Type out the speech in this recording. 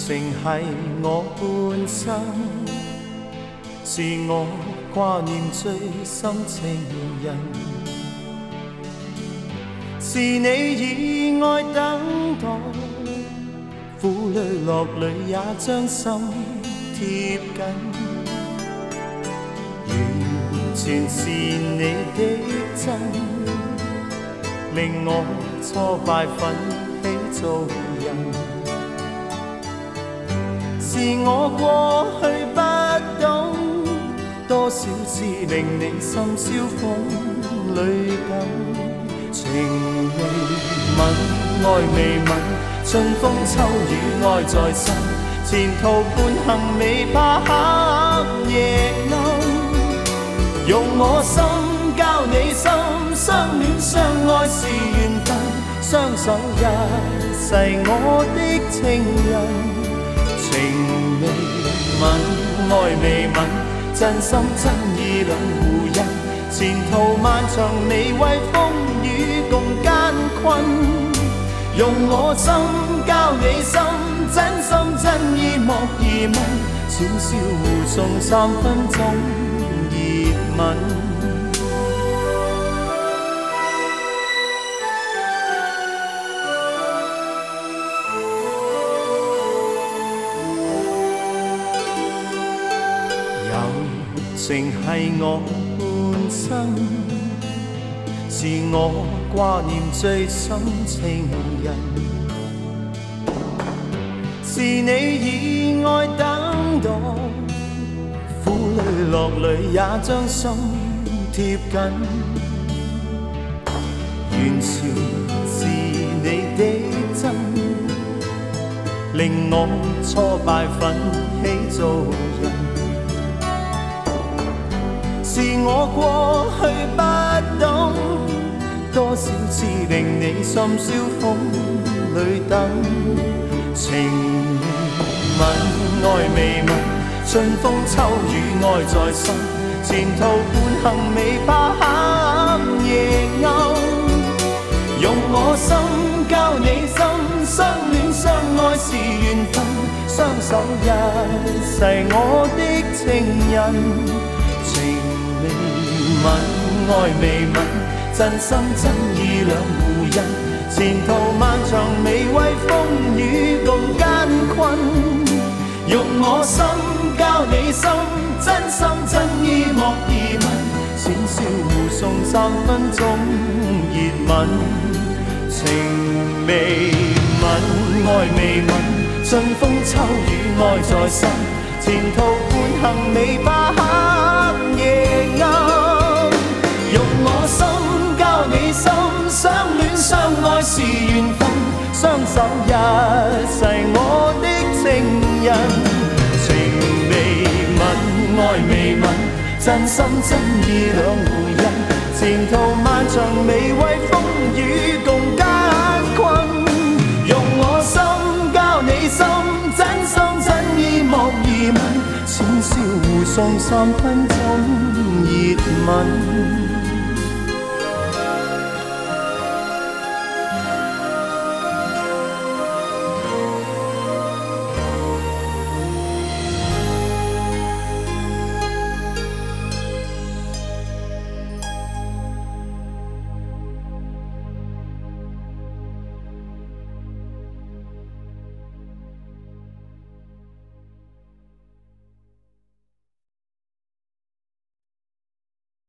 情系我半生，是我挂念最深情人，是你以爱等待，苦里乐里也将心贴紧，完全是你的真，令我挫败奋起做人。是我过去不懂，多少次令你心烧风里感，情未泯，爱未泯，春风秋雨爱在身，前途伴行未怕黑夜暗，用我心交你心，相戀相愛是緣分，相守一世我的情人。情未泯，愛未泯，真心真意兩互印，前途漫長未為風雨共艱困，用我心交你心，真心真意莫疑問，淺笑互送3分鐘熱吻。情系我半生，是我掛念最深情人，是你以愛等待，苦里樂里也將心貼緊，完全是你的真，令我挫敗奮起做人。是我過去不懂，多少次令你心燒風裏等，情未泯，愛未泯，春風秋雨愛在身，前途伴行未怕黑夜暗，用我心交你心，相戀相愛是緣分，相守一世我的情人。未泯，愛未泯，真心真意兩互印，前途漫長未為風雨共艱困，用我心交你心，真心真意莫疑問，淺笑互送3分鐘熱吻。情未泯，愛未泯，春風秋雨愛在身，前途伴行未怕黑夜暗，用我心交你心，相戀相愛是緣分，相守一世我的情人。情未泯，愛未泯，真心真意兩互印，前途漫長未為風雨共艱困，用我心交你心，真心真意莫疑問，淺笑互送3分鐘熱吻。